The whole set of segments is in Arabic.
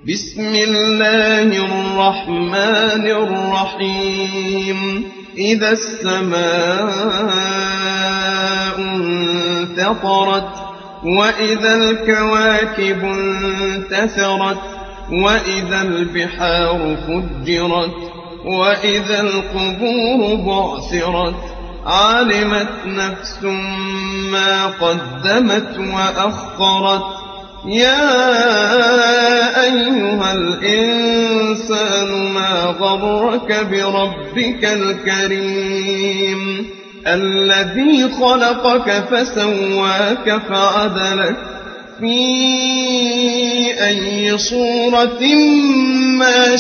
بسم الله الرحمن الرحيم إذا السماء انفطرت وإذا الكواكب انتثرت وإذا البحار فجرت وإذا القبور بعثرت علمت نفس ما قدمت وأخرت يا أيها الإنسان ما غرك بربك الكريم الذي خلقك فسواك فعدلك في أي صورة ما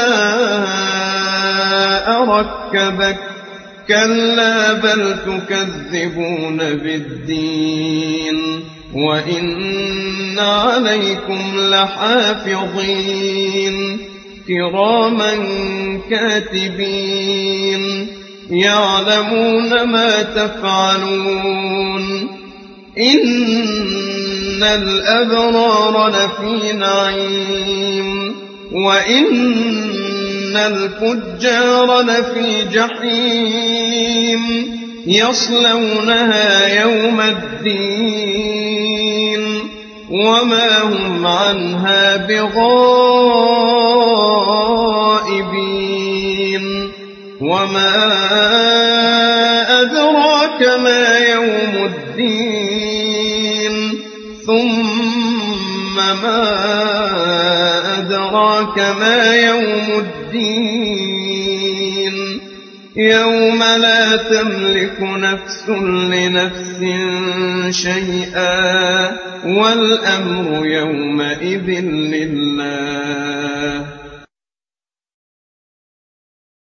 شاء ركبك كلا بل تكذبون بالدين وإن عليكم لحافظين كراما كاتبين يعلمون ما تفعلون إن الأبرار لفي نعيم وإن الفجار لفي جحيم يصلونها يوم الدين وما هم عنها بغائبين وما أدراك ما يوم الدين ثم ما أدراك ما يوم الدين يوم لا تملك نفس لنفس شيئا والأمر يومئذ لله